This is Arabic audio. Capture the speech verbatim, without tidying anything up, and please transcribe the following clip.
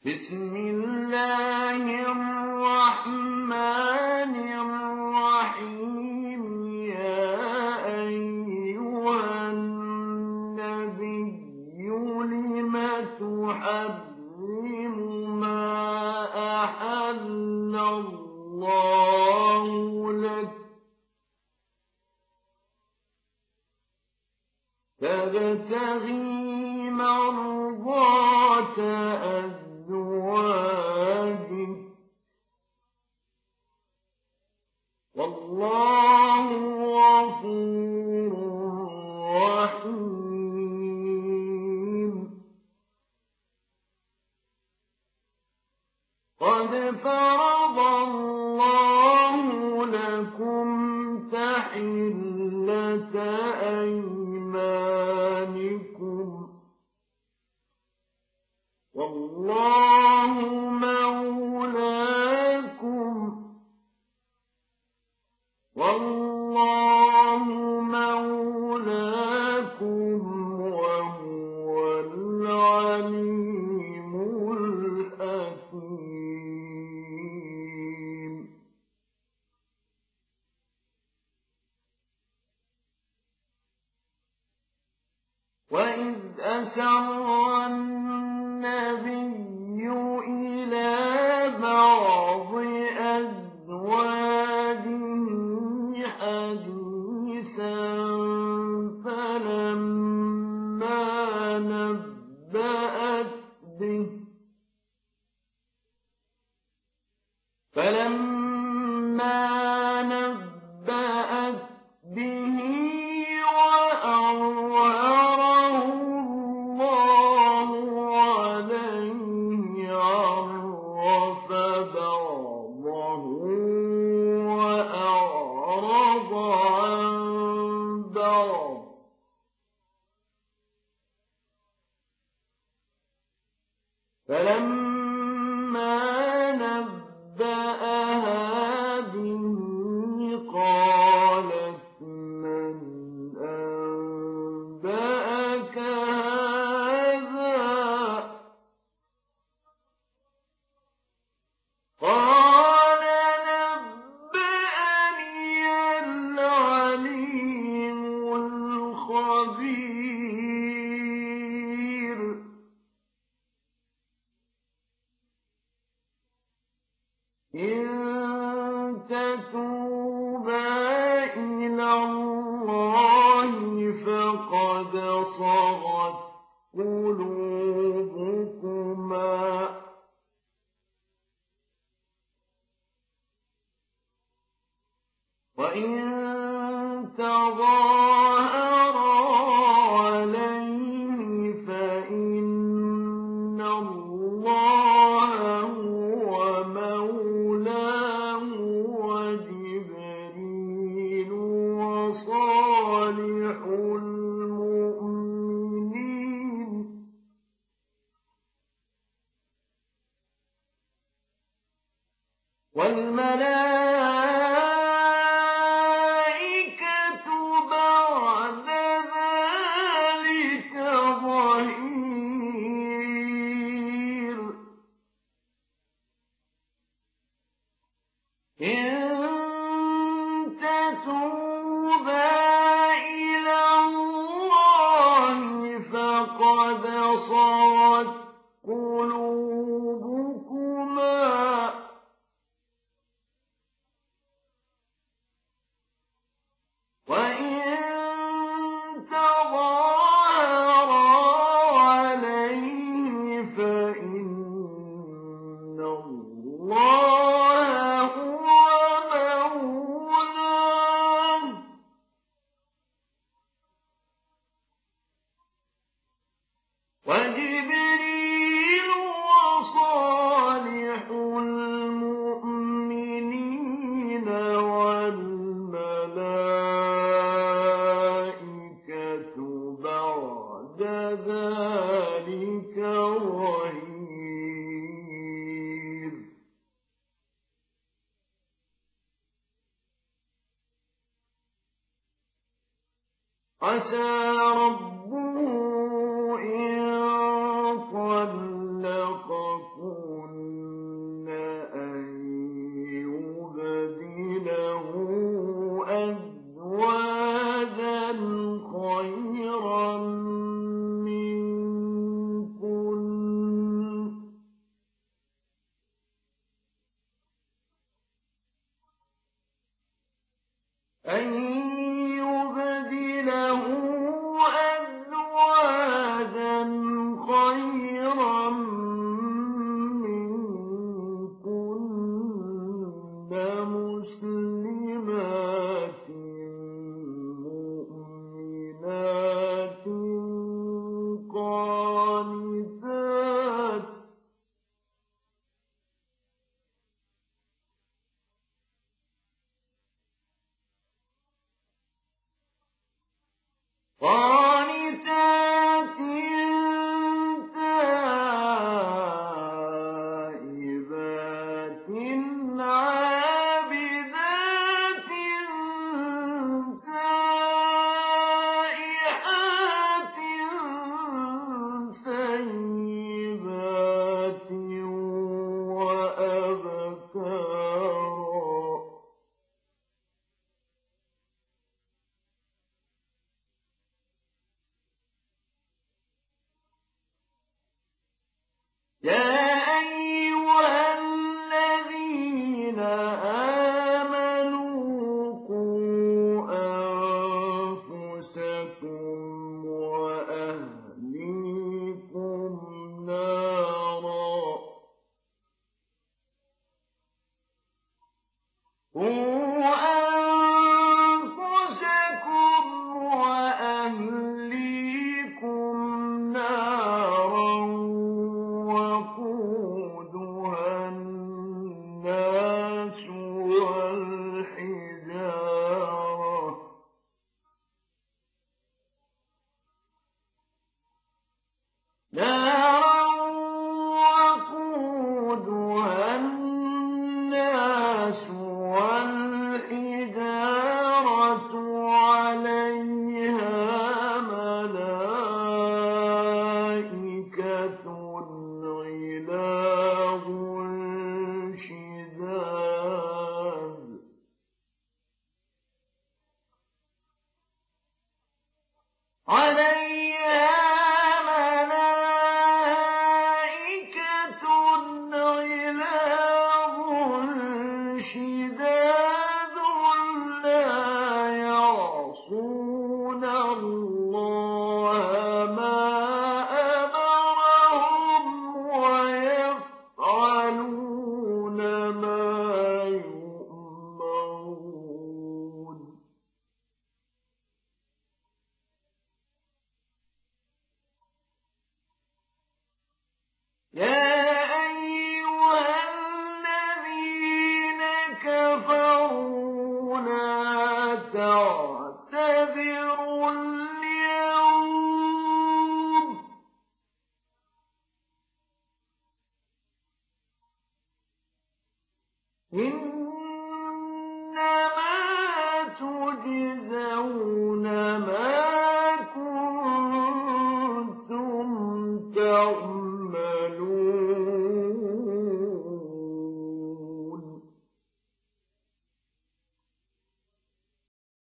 بسم الله الرحمن الرحيم يا أيها النبي لم تحرم ما أحل الله لك تبتغي مرضات أزواجك والله غفور رحيم قد فرض الله لكم تحلة أيمانكم والله مولاكم والله مولاكم وهو العليم الحكيم وإذ أسر النبي إلى بعض أزواجه حديثا فلما نبأت به فلما نبأت به وأظهره الله عليه عرف بعضه وأعرض عن بعض فلما نبأها به قالت من أنبأك هذا قال نبأني العليم الخبير إن تتوبا إلى الله فقد صغت قلوبكما وإن تظاهرا عليه فإن الله هو مولاه وجبريل وصالح المؤمنين والملائكة بعد ذلك ظهير إن تتوبا إلى الله فقد صغت قلوبكما وإن تظاهرا عليه فإن الله هو مولاه وجبريل وصالح المؤمنين والملائكة بعد ذلك ظهير عسى ربه إن طلقكن يخافون أن يبدله أزواجا خيرا منكن أن يبدله أزواجا خيرا منكن مسلمات مؤمنات قانتات قانتات تائبات عابدات سائحات ثيبات وأبكارا يا أيها الذين آمنوا قوا أنفسكم وأهليكم نارا